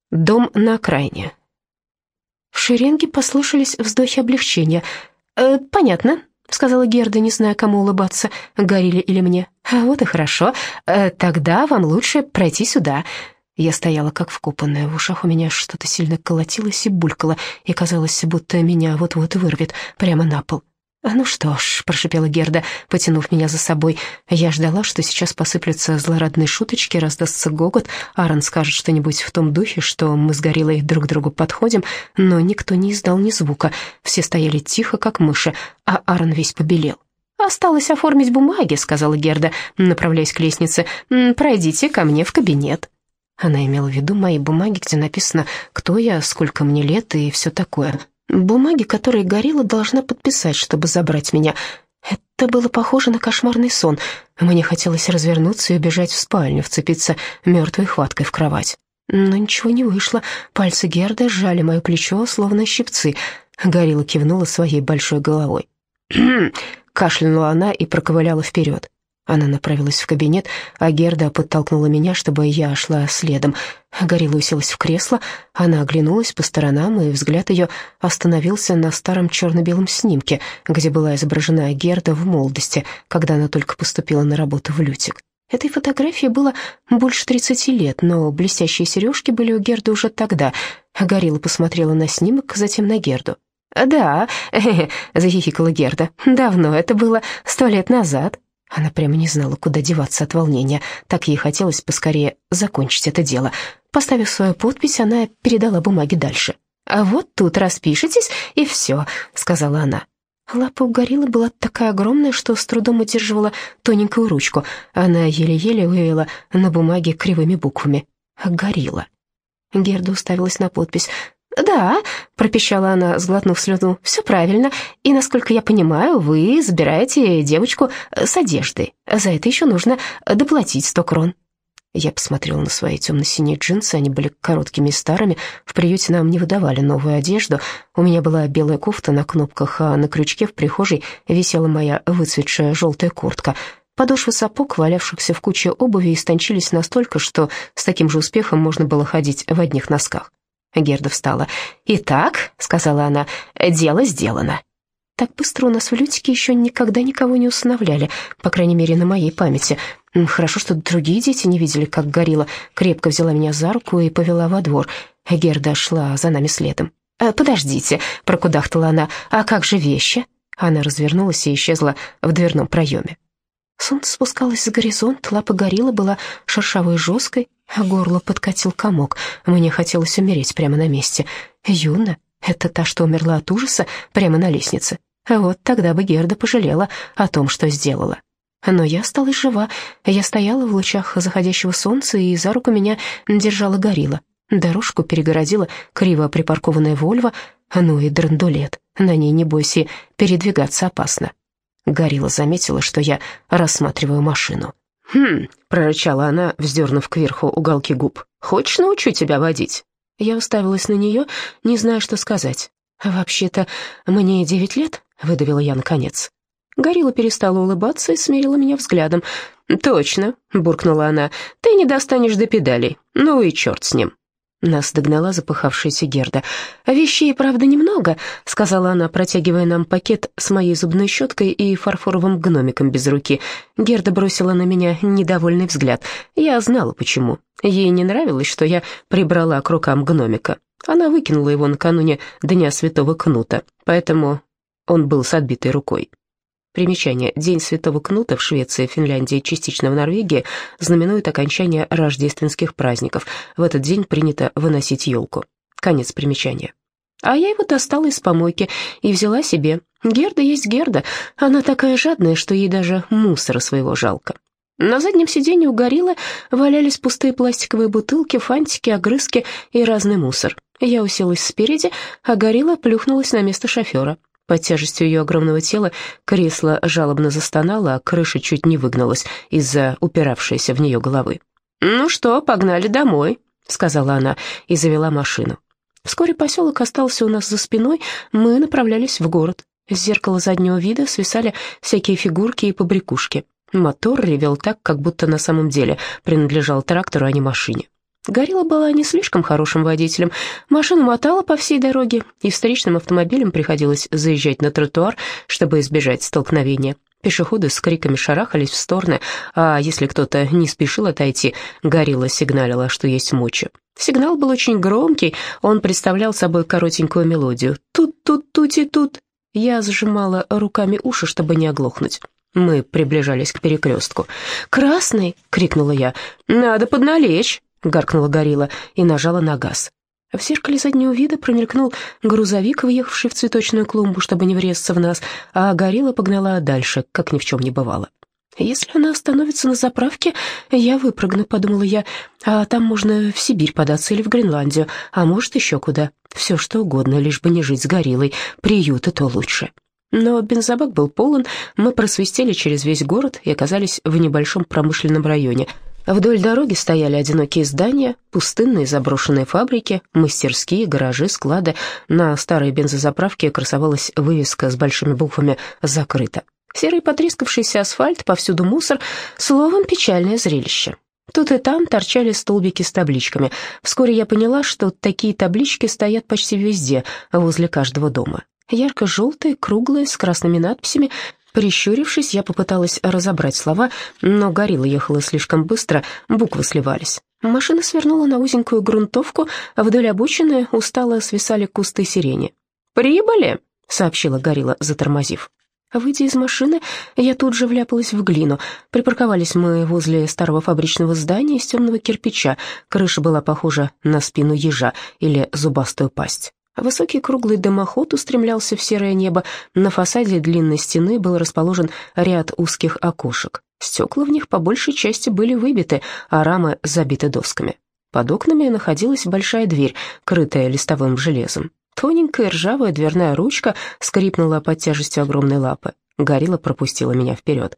Дом на окраине. В шеренге послышались вздохи облегчения. «Понятно», — сказала Герда, не зная, кому улыбаться, Горилле или мне. «Вот и хорошо. Тогда вам лучше пройти сюда». Я стояла как вкопанная, в ушах у меня что-то сильно колотилось и булькало, и казалось, будто меня вот-вот вырвет прямо на пол. «Ну что ж», — прошипела Герда, потянув меня за собой. Я ждала, что сейчас посыплются злорадные шуточки, раздастся гогот, Аарон скажет что-нибудь в том духе, что мы с Гориллой друг к другу подходим, но никто не издал ни звука, все стояли тихо, как мыши, а Аарон весь побелел. «Осталось оформить бумаги», — сказала Герда, направляясь к лестнице. «Пройдите ко мне в кабинет». Она имела в виду мои бумаги, где написано, кто я, сколько мне лет и все такое. Бумаги, которые Горилла должна подписать, чтобы забрать меня. Это было похоже на кошмарный сон. Мне хотелось развернуться и убежать в спальню, вцепиться мертвой хваткой в кровать. Но ничего не вышло. Пальцы Герды сжали мое плечо, словно щипцы. Горилла кивнула своей большой головой. Кашлянула она и проковыляла вперед. Она направилась в кабинет, а Герда подтолкнула меня, чтобы я шла следом. Горилла уселась в кресло, она оглянулась по сторонам, и взгляд ее остановился на старом черно-белом снимке, где была изображена Герда в молодости, когда она только поступила на работу в Лютик. Этой фотографии было больше 30 лет, но блестящие сережки были у Герды уже тогда. Горилла посмотрела на снимок, затем на Герду. «Да, захихикала Герда, — «давно это было, 100 лет назад». Она прямо не знала, куда деваться от волнения. Так ей хотелось поскорее закончить это дело. Поставив свою подпись, она передала бумаги дальше. «А вот тут распишитесь, и все», — сказала она. Лапа у Гориллы была такая огромная, что с трудом удерживала тоненькую ручку. Она еле-еле вывела на бумаге кривыми буквами «Горилла». Герда уставилась на подпись. «Да», — пропищала она, сглотнув слюну, — «все правильно. И, насколько я понимаю, вы забираете девочку с одеждой. За это еще нужно доплатить 100 крон». Я посмотрела на свои темно-синие джинсы, они были короткими и старыми. В приюте нам не выдавали новую одежду. У меня была белая кофта на кнопках, а на крючке в прихожей висела моя выцветшая желтая куртка. Подошвы сапог, валявшихся в куче обуви, истончились настолько, что с таким же успехом можно было ходить в одних носках. Герда встала. «Итак», — сказала она, — «дело сделано». Так быстро у нас в Лютике еще никогда никого не усыновляли, по крайней мере, на моей памяти. Хорошо, что другие дети не видели, как Горилла крепко взяла меня за руку и повела во двор. Герда шла за нами следом. «Подождите», — прокудахтала она, — «а как же вещи?» Она развернулась и исчезла в дверном проеме. Солнце спускалось за горизонт, лапа Гориллы была шершавой и жесткой, а горло подкатил комок. Мне хотелось умереть прямо на месте. Юна — это та, что умерла от ужаса прямо на лестнице. Вот тогда бы Герда пожалела о том, что сделала. Но я осталась жива. Я стояла в лучах заходящего солнца, и за руку меня держала Горилла. Дорожку перегородила криво припаркованная Вольво, ну и драндулет. На ней, не бойся, передвигаться опасно. Горилла заметила, что я рассматриваю машину. Прорычала она, вздернув кверху уголки губ. «Хочешь, научу тебя водить?» Я уставилась на нее, не зная, что сказать. «Вообще-то мне 9 лет», — выдавила я наконец. Горилла перестала улыбаться и смерила меня взглядом. «Точно», — буркнула она, — «ты не достанешь до педалей. Ну и черт с ним». Нас догнала запыхавшаяся Герда. «Вещей, правда, немного», — сказала она, протягивая нам пакет с моей зубной щеткой и фарфоровым гномиком без руки. Герда бросила на меня недовольный взгляд. Я знала, почему. Ей не нравилось, что я прибрала к рукам гномика. Она выкинула его накануне Дня Святого Кнута, поэтому он был с отбитой рукой. Примечание. День Святого Кнута в Швеции, Финляндии и частично в Норвегии знаменует окончание рождественских праздников. В этот день принято выносить елку. Конец примечания. А я его достала из помойки и взяла себе. Герда есть Герда. Она такая жадная, что ей даже мусора своего жалко. На заднем сиденье у Гориллы валялись пустые пластиковые бутылки, фантики, огрызки и разный мусор. Я уселась спереди, а Горилла плюхнулась на место шофера. Под тяжестью ее огромного тела кресло жалобно застонало, а крыша чуть не выгнулась из-за упиравшейся в нее головы. «Ну что, погнали домой», — сказала она и завела машину. Вскоре поселок остался у нас за спиной, мы направлялись в город. С зеркала заднего вида свисали всякие фигурки и побрякушки. Мотор ревел так, как будто на самом деле принадлежал трактору, а не машине. Горилла была не слишком хорошим водителем. Машину мотала по всей дороге, и встречным автомобилям приходилось заезжать на тротуар, чтобы избежать столкновения. Пешеходы с криками шарахались в стороны, а если кто-то не спешил отойти, Горилла сигналила, что есть мочи. Сигнал был очень громкий, он представлял собой коротенькую мелодию. «Тут-тут-тути-тут». Я сжимала руками уши, чтобы не оглохнуть. Мы приближались к перекрестку. «Красный!» — крикнула я. «Надо подналечь!» — гаркнула Горилла и нажала на газ. В зеркале заднего вида промелькнул грузовик, въехавший в цветочную клумбу, чтобы не врезаться в нас, а Горилла погнала дальше, как ни в чем не бывало. «Если она остановится на заправке, я выпрыгну», — подумала я, «а там можно в Сибирь податься или в Гренландию, а может, еще куда. Все что угодно, лишь бы не жить с Гориллой. Приют и то лучше». Но бензобак был полон, мы просвистели через весь город и оказались в небольшом промышленном районе. Вдоль дороги стояли одинокие здания, пустынные заброшенные фабрики, мастерские, гаражи, склады. На старой бензозаправке красовалась вывеска с большими буквами «Закрыто». Серый потрескавшийся асфальт, повсюду мусор, словом, печальное зрелище. Тут и там торчали столбики с табличками. Вскоре я поняла, что такие таблички стоят почти везде, возле каждого дома. Ярко-желтые, круглые, с красными надписями. Прищурившись, я попыталась разобрать слова, но Горилла ехала слишком быстро, буквы сливались. Машина свернула на узенькую грунтовку, а вдоль обочины устало свисали кусты сирени. «Прибыли!» — сообщила Горилла, затормозив. Выйдя из машины, я тут же вляпалась в глину. Припарковались мы возле старого фабричного здания из темного кирпича. Крыша была похожа на спину ежа или зубастую пасть. Высокий круглый дымоход устремлялся в серое небо. На фасаде длинной стены был расположен ряд узких окошек. Стекла в них по большей части были выбиты, а рамы забиты досками. Под окнами находилась большая дверь, крытая листовым железом. Тоненькая ржавая дверная ручка скрипнула под тяжестью огромной лапы. Горилла пропустила меня вперед.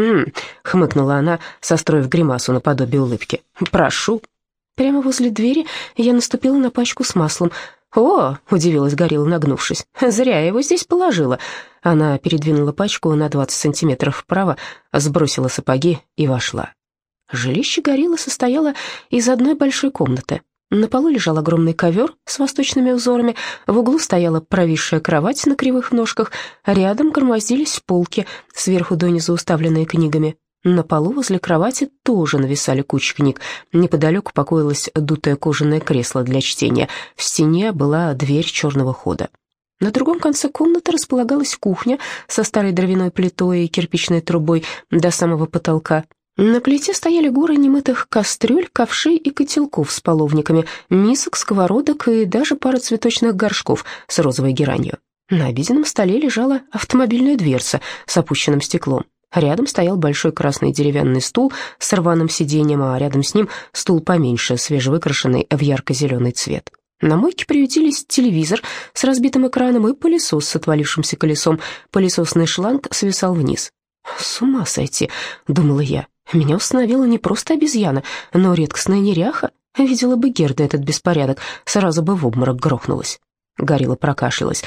Хмыкнула она, состроив гримасу наподобие улыбки. «Прошу». Прямо возле двери я наступила на пачку с маслом. «О!» — удивилась Горилла, нагнувшись. «Зря я его здесь положила». Она передвинула пачку на 20 сантиметров вправо, сбросила сапоги и вошла. Жилище Гориллы состояло из одной большой комнаты. На полу лежал огромный ковер с восточными узорами, в углу стояла провисшая кровать на кривых ножках, рядом громоздились полки, сверху донизу уставленные книгами. На полу возле кровати тоже нависали кучи книг. Неподалеку покоилось дутое кожаное кресло для чтения. В стене была дверь черного хода. На другом конце комнаты располагалась кухня со старой дровяной плитой и кирпичной трубой до самого потолка. На плите стояли горы немытых кастрюль, ковшей и котелков с половниками, мисок, сковородок и даже пара цветочных горшков с розовой геранью. На обеденном столе лежала автомобильная дверца с опущенным стеклом. Рядом стоял большой красный деревянный стул с рваным сиденьем, а рядом с ним стул поменьше, свежевыкрашенный в ярко-зеленый цвет. На мойке приютились телевизор с разбитым экраном и пылесос с отвалившимся колесом. Пылесосный шланг свисал вниз. «С ума сойти», — думала я. Меня установила не просто обезьяна, но редкостная неряха. Видела бы Герда этот беспорядок, сразу бы в обморок грохнулась. Горилла прокашлялась.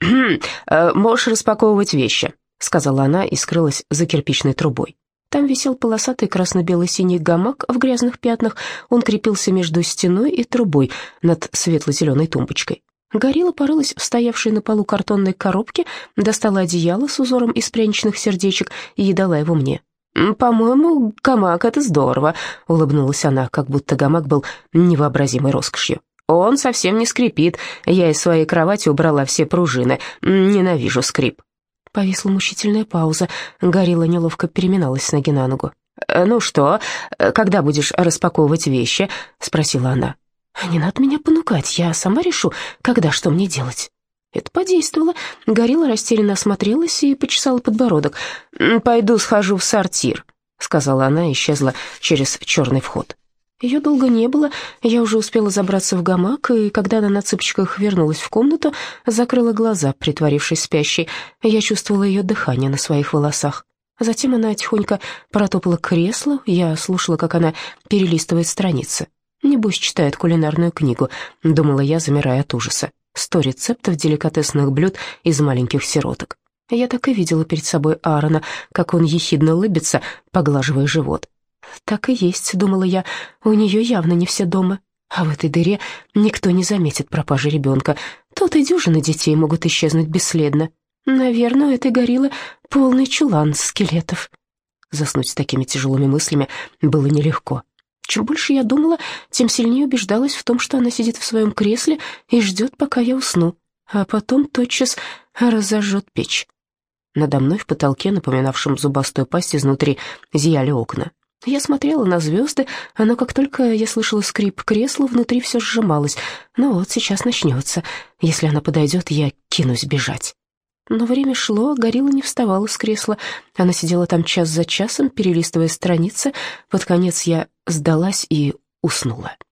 «Можешь распаковывать вещи», — сказала она и скрылась за кирпичной трубой. Там висел полосатый красно-бело-синий гамак в грязных пятнах. Он крепился между стеной и трубой над светло-зеленой тумбочкой. Горилла порылась в стоявшей на полу картонной коробке, достала одеяло с узором из пряничных сердечек и дала его мне. «По-моему, гамак — это здорово», — улыбнулась она, как будто гамак был невообразимой роскошью. «Он совсем не скрипит. Я из своей кровати убрала все пружины. Ненавижу скрип». Повисла мучительная пауза. Горилла неловко переминалась с ноги на ногу. «Ну что, когда будешь распаковывать вещи?» — спросила она. «Не надо меня понукать, я сама решу, когда что мне делать». Это подействовало. Горилла растерянно осмотрелась и почесала подбородок. «Пойду схожу в сортир», — сказала она и исчезла через черный вход. Ее долго не было, я уже успела забраться в гамак, и когда она на цыпочках вернулась в комнату, закрыла глаза, притворившись спящей. Я чувствовала ее дыхание на своих волосах. Затем она тихонько протопала к креслу, я слушала, как она перелистывает страницы. «Небось, читает кулинарную книгу», — думала я, замирая от ужаса. 100 рецептов деликатесных блюд из маленьких сироток. Я так и видела перед собой Аарона, как он ехидно улыбится, поглаживая живот. «Так и есть», — думала я, — «у нее явно не все дома». А в этой дыре никто не заметит пропажи ребенка. Тут и дюжины детей могут исчезнуть бесследно. Наверное, у этой гориллы полный чулан скелетов. Заснуть с такими тяжелыми мыслями было нелегко. Чем больше я думала, тем сильнее убеждалась в том, что она сидит в своем кресле и ждет, пока я усну, а потом тотчас разожжет печь. Надо мной в потолке, напоминавшем зубастую пасть изнутри, зияли окна. Я смотрела на звезды, но как только я слышала скрип кресла, внутри все сжималось. Ну вот, сейчас начнется. Если она подойдет, я кинусь бежать. Но время шло, а горилла не вставала с кресла. Она сидела там час за часом, перелистывая страницы. Под конец я сдалась и уснула.